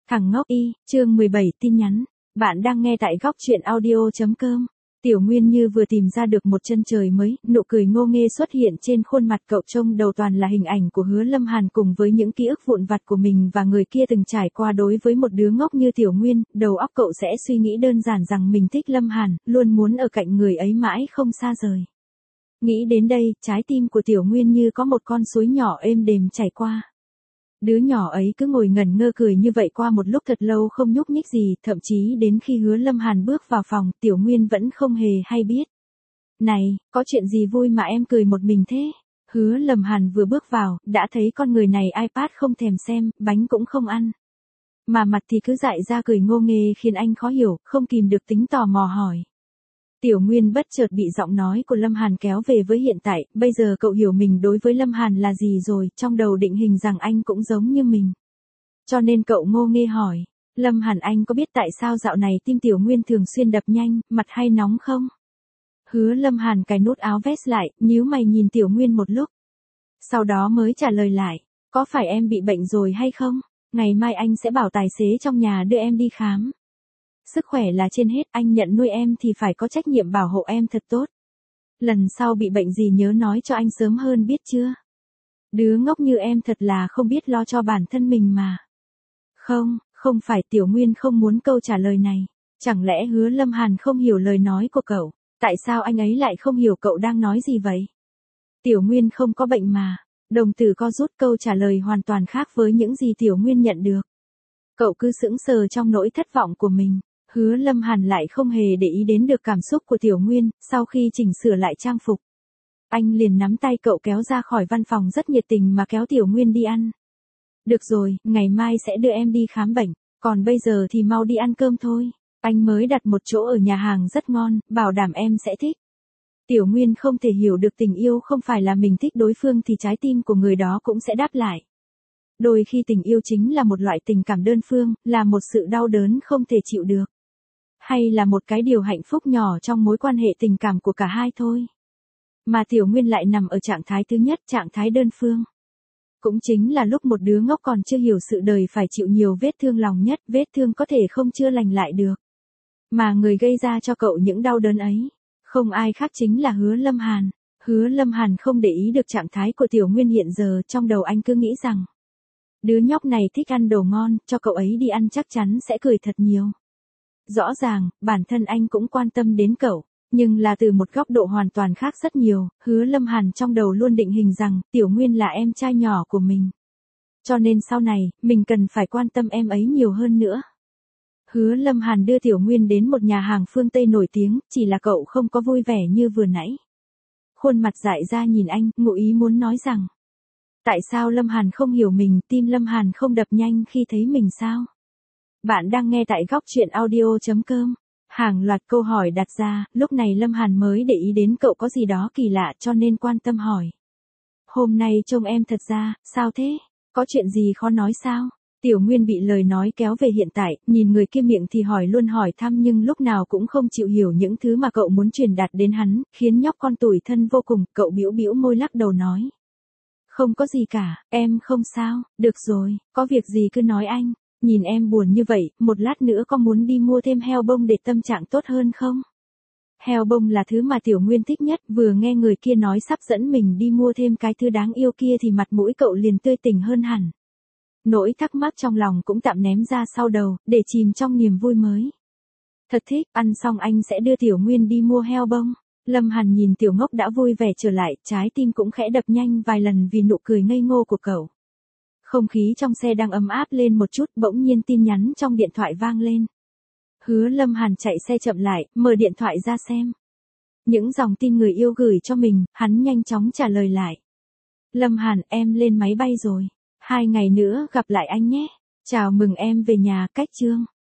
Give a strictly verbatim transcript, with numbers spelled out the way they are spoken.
Thằng ngốc y, chương mười bảy tin nhắn. Bạn đang nghe tại góc truyện audio.com. Tiểu Nguyên như vừa tìm ra được một chân trời mới, nụ cười ngô nghê xuất hiện trên khuôn mặt cậu, trông đầu toàn là hình ảnh của Hứa Lâm Hàn cùng với những ký ức vụn vặt của mình và người kia từng trải qua. Đối với một đứa ngốc như Tiểu Nguyên, đầu óc cậu sẽ suy nghĩ đơn giản rằng mình thích Lâm Hàn, luôn muốn ở cạnh người ấy mãi không xa rời. Nghĩ đến đây, trái tim của Tiểu Nguyên như có một con suối nhỏ êm đềm chảy qua. Đứa nhỏ ấy cứ ngồi ngẩn ngơ cười như vậy qua một lúc thật lâu không nhúc nhích gì, thậm chí đến khi Hứa Lâm Hàn bước vào phòng, Tiểu Nguyên vẫn không hề hay biết. Này, có chuyện gì vui mà em cười một mình thế? Hứa Lâm Hàn vừa bước vào, đã thấy con người này iPad không thèm xem, bánh cũng không ăn. Mà mặt thì cứ dại ra cười ngô nghê khiến anh khó hiểu, không kìm được tính tò mò hỏi. Tiểu Nguyên bất chợt bị giọng nói của Lâm Hàn kéo về với hiện tại, bây giờ cậu hiểu mình đối với Lâm Hàn là gì rồi, trong đầu định hình rằng anh cũng giống như mình. Cho nên cậu ngô nghê hỏi, Lâm Hàn anh có biết tại sao dạo này tim Tiểu Nguyên thường xuyên đập nhanh, mặt hay nóng không? Hứa Lâm Hàn cài nút áo vest lại, nhíu mày nhìn Tiểu Nguyên một lúc. Sau đó mới trả lời lại, có phải em bị bệnh rồi hay không? Ngày mai anh sẽ bảo tài xế trong nhà đưa em đi khám. Sức khỏe là trên hết, anh nhận nuôi em thì phải có trách nhiệm bảo hộ em thật tốt. Lần sau bị bệnh gì nhớ nói cho anh sớm hơn biết chưa? Đứa ngốc như em thật là không biết lo cho bản thân mình mà. Không, không phải. Tiểu Nguyên không muốn câu trả lời này. Chẳng lẽ Hứa Lâm Hàn không hiểu lời nói của cậu? Tại sao anh ấy lại không hiểu cậu đang nói gì vậy? Tiểu Nguyên không có bệnh mà. Đồng tử co rút, câu trả lời hoàn toàn khác với những gì Tiểu Nguyên nhận được. Cậu cứ sững sờ trong nỗi thất vọng của mình. Hứa Lâm Hàn lại không hề để ý đến được cảm xúc của Tiểu Nguyên, sau khi chỉnh sửa lại trang phục. Anh liền nắm tay cậu kéo ra khỏi văn phòng rất nhiệt tình mà kéo Tiểu Nguyên đi ăn. Được rồi, ngày mai sẽ đưa em đi khám bệnh, còn bây giờ thì mau đi ăn cơm thôi. Anh mới đặt một chỗ ở nhà hàng rất ngon, bảo đảm em sẽ thích. Tiểu Nguyên không thể hiểu được tình yêu không phải là mình thích đối phương thì trái tim của người đó cũng sẽ đáp lại. Đôi khi tình yêu chính là một loại tình cảm đơn phương, là một sự đau đớn không thể chịu được. Hay là một cái điều hạnh phúc nhỏ trong mối quan hệ tình cảm của cả hai thôi. Mà Tiểu Nguyên lại nằm ở trạng thái thứ nhất, trạng thái đơn phương. Cũng chính là lúc một đứa ngốc còn chưa hiểu sự đời phải chịu nhiều vết thương lòng nhất, vết thương có thể không chưa lành lại được. Mà người gây ra cho cậu những đau đớn ấy, không ai khác chính là Hứa Lâm Hàn. Hứa Lâm Hàn không để ý được trạng thái của Tiểu Nguyên hiện giờ, trong đầu anh cứ nghĩ rằng đứa nhóc này thích ăn đồ ngon, cho cậu ấy đi ăn chắc chắn sẽ cười thật nhiều. Rõ ràng, bản thân anh cũng quan tâm đến cậu, nhưng là từ một góc độ hoàn toàn khác rất nhiều. Hứa Lâm Hàn trong đầu luôn định hình rằng, Tiểu Nguyên là em trai nhỏ của mình. Cho nên sau này, mình cần phải quan tâm em ấy nhiều hơn nữa. Hứa Lâm Hàn đưa Tiểu Nguyên đến một nhà hàng phương Tây nổi tiếng, chỉ là cậu không có vui vẻ như vừa nãy. Khuôn mặt dại ra nhìn anh, ngụ ý muốn nói rằng, tại sao Lâm Hàn không hiểu mình, tim Lâm Hàn không đập nhanh khi thấy mình sao? Bạn đang nghe tại góc truyện audio.com. Hàng loạt câu hỏi đặt ra, lúc này Lâm Hàn mới để ý đến cậu có gì đó kỳ lạ cho nên quan tâm hỏi. Hôm nay trông em thật ra, sao thế? Có chuyện gì khó nói sao? Tiểu Nguyên bị lời nói kéo về hiện tại, nhìn người kia miệng thì hỏi luôn hỏi thăm nhưng lúc nào cũng không chịu hiểu những thứ mà cậu muốn truyền đạt đến hắn, khiến nhóc con tủi thân vô cùng. Cậu bĩu bĩu môi lắc đầu nói. Không có gì cả, em không sao, được rồi, có việc gì cứ nói anh. Nhìn em buồn như vậy, một lát nữa có muốn đi mua thêm heo bông để tâm trạng tốt hơn không? Heo bông là thứ mà Tiểu Nguyên thích nhất, vừa nghe người kia nói sắp dẫn mình đi mua thêm cái thứ đáng yêu kia thì mặt mũi cậu liền tươi tỉnh hơn hẳn. Nỗi thắc mắc trong lòng cũng tạm ném ra sau đầu, để chìm trong niềm vui mới. Thật thích, ăn xong anh sẽ đưa Tiểu Nguyên đi mua heo bông. Lâm Hàn nhìn Tiểu Ngốc đã vui vẻ trở lại, trái tim cũng khẽ đập nhanh vài lần vì nụ cười ngây ngô của cậu. Không khí trong xe đang ấm áp lên một chút, bỗng nhiên tin nhắn trong điện thoại vang lên. Hứa Lâm Hàn chạy xe chậm lại, mở điện thoại ra xem. Những dòng tin người yêu gửi cho mình, hắn nhanh chóng trả lời lại. Lâm Hàn, em lên máy bay rồi. Hai ngày nữa gặp lại anh nhé. Chào mừng em về nhà, cách chương.